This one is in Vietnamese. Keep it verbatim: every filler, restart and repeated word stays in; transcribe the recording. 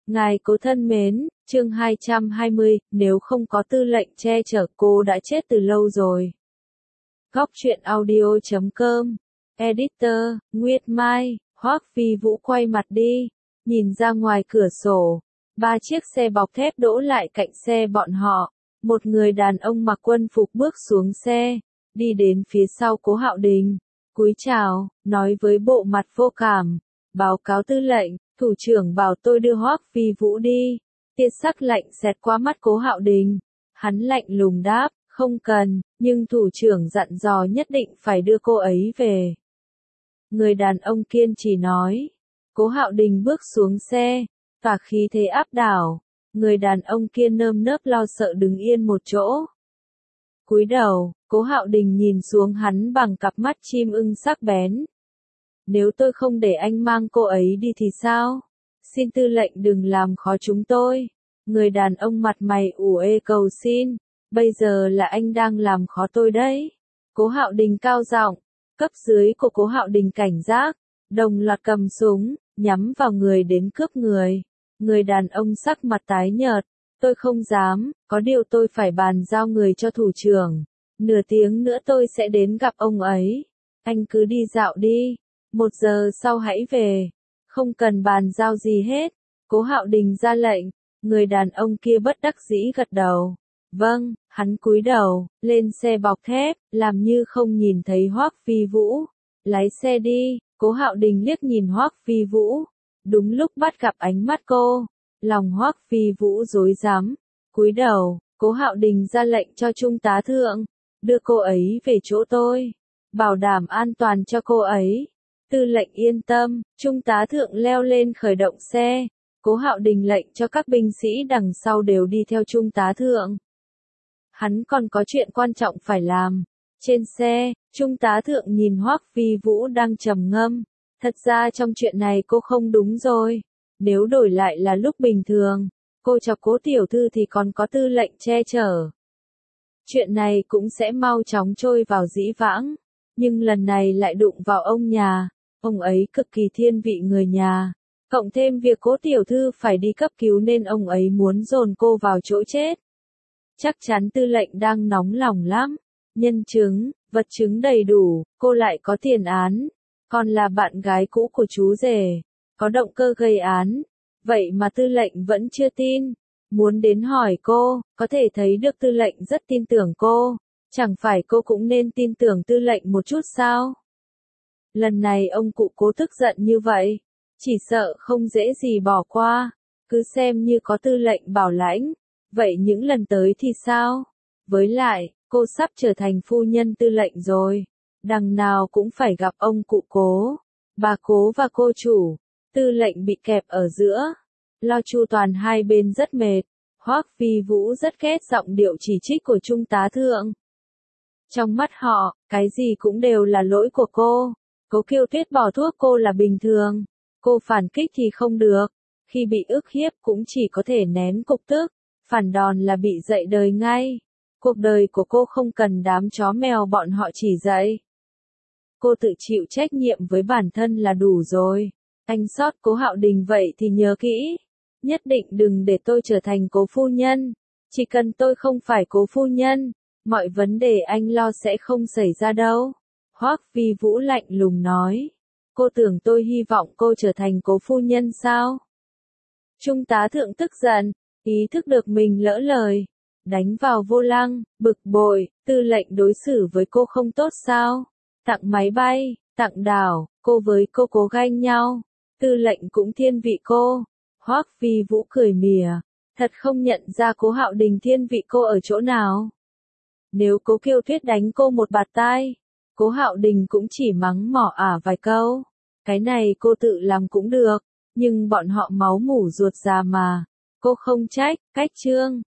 Ngài Cố thân mến, chương hai trăm hai mươi, nếu không có tư lệnh che chở cô đã chết từ lâu rồi. Góc truyện audio chấm com, Editor, Nguyệt Mai, Hoắc Phi Vũ quay mặt đi, nhìn ra ngoài cửa sổ, ba chiếc xe bọc thép đỗ lại cạnh xe bọn họ, một người đàn ông mặc quân phục bước xuống xe, đi đến phía sau Cố Hạo Đình, cúi chào, nói với bộ mặt vô cảm, báo cáo tư lệnh, thủ trưởng bảo tôi đưa Hoắc Phi Vũ đi. Tia sắc lạnh xẹt qua mắt Cố Hạo Đình, hắn lạnh lùng đáp, không cần, nhưng thủ trưởng dặn dò nhất định phải đưa cô ấy về. Người đàn ông kiên trì nói. Cố Hạo Đình bước xuống xe, và khí thế áp đảo, người đàn ông kia nơm nớp lo sợ đứng yên một chỗ. Cúi đầu, Cố Hạo Đình nhìn xuống hắn bằng cặp mắt chim ưng sắc bén. Nếu tôi không để anh mang cô ấy đi thì sao? Xin tư lệnh đừng làm khó chúng tôi. Người đàn ông mặt mày ủ ê cầu xin. Bây giờ là anh đang làm khó tôi đấy. Cố Hạo Đình cao giọng. Cấp dưới của Cố Hạo Đình cảnh giác. Đồng loạt cầm súng, nhắm vào người đến cướp người. Người đàn ông sắc mặt tái nhợt. Tôi không dám, có điều tôi phải bàn giao người cho thủ trưởng. Nửa tiếng nữa tôi sẽ đến gặp ông ấy. Anh cứ đi dạo đi. Một giờ sau hãy về. Không cần bàn giao gì hết. Cố Hạo Đình ra lệnh. Người đàn ông kia bất đắc dĩ gật đầu. Vâng, hắn cúi đầu, lên xe bọc thép, làm như không nhìn thấy Hoắc Phi Vũ. Lái xe đi. Cố Hạo Đình liếc nhìn Hoắc Phi Vũ. Đúng lúc bắt gặp ánh mắt cô, lòng Hoắc Phi Vũ rối rắm. Cúi đầu, Cố Hạo Đình ra lệnh cho trung tá thượng, đưa cô ấy về chỗ tôi, bảo đảm an toàn cho cô ấy. Tư lệnh yên tâm, trung tá thượng leo lên khởi động xe. Cố Hạo Đình lệnh cho các binh sĩ đằng sau đều đi theo trung tá thượng. Hắn còn có chuyện quan trọng phải làm. Trên xe, trung tá thượng nhìn Hoắc Phi Vũ đang trầm ngâm. Thật ra trong chuyện này cô không đúng rồi. Nếu đổi lại là lúc bình thường, cô cho Cố tiểu thư thì còn có tư lệnh che chở. Chuyện này cũng sẽ mau chóng trôi vào dĩ vãng. Nhưng lần này lại đụng vào ông nhà. Ông ấy cực kỳ thiên vị người nhà. Cộng thêm việc Cố tiểu thư phải đi cấp cứu nên ông ấy muốn dồn cô vào chỗ chết. Chắc chắn tư lệnh đang nóng lòng lắm. Nhân chứng, vật chứng đầy đủ, cô lại có tiền án. Còn là bạn gái cũ của chú rể. Có động cơ gây án. Vậy mà tư lệnh vẫn chưa tin. Muốn đến hỏi cô, có thể thấy được tư lệnh rất tin tưởng cô. Chẳng phải cô cũng nên tin tưởng tư lệnh một chút sao? Lần này ông cụ Cố tức giận như vậy. Chỉ sợ không dễ gì bỏ qua. Cứ xem như có tư lệnh bảo lãnh. Vậy những lần tới thì sao? Với lại, cô sắp trở thành phu nhân tư lệnh rồi. Đằng nào cũng phải gặp ông cụ Cố. Bà Cố và cô chủ. Tư lệnh bị kẹp ở giữa. Lo chu toàn hai bên rất mệt. Hoắc Phi Vũ rất ghét giọng điệu chỉ trích của trung tá thượng. Trong mắt họ, cái gì cũng đều là lỗi của cô. Cố Kiêu Tuyết bỏ thuốc cô là bình thường. Cô phản kích thì không được. Khi bị ức hiếp cũng chỉ có thể nén cục tức. Phản đòn là bị dạy đời ngay. Cuộc đời của cô không cần đám chó mèo bọn họ chỉ dạy. Cô tự chịu trách nhiệm với bản thân là đủ rồi. Anh sót Cố Hạo Đình vậy thì nhớ kỹ. Nhất định đừng để tôi trở thành Cố phu nhân. Chỉ cần tôi không phải Cố phu nhân, mọi vấn đề anh lo sẽ không xảy ra đâu. Hoắc Phi Vũ lạnh lùng nói. Cô tưởng tôi hy vọng cô trở thành Cố phu nhân sao? Trung tá thượng tức giận, ý thức được mình lỡ lời. Đánh vào vô lăng, bực bội, tư lệnh đối xử với cô không tốt sao? Tặng máy bay, tặng đảo, cô với cô cố ganh nhau. Tư lệnh cũng thiên vị cô. Hoắc Phi Vũ cười mỉa. Thật không nhận ra Cố Hạo Đình thiên vị cô ở chỗ nào. Nếu Cố Kiêu Tuyết đánh cô một bạt tai, Cố Hạo Đình cũng chỉ mắng mỏ ả vài câu. Cái này cô tự làm cũng được. Nhưng bọn họ máu mủ ruột già mà. Cô không trách, cách chương.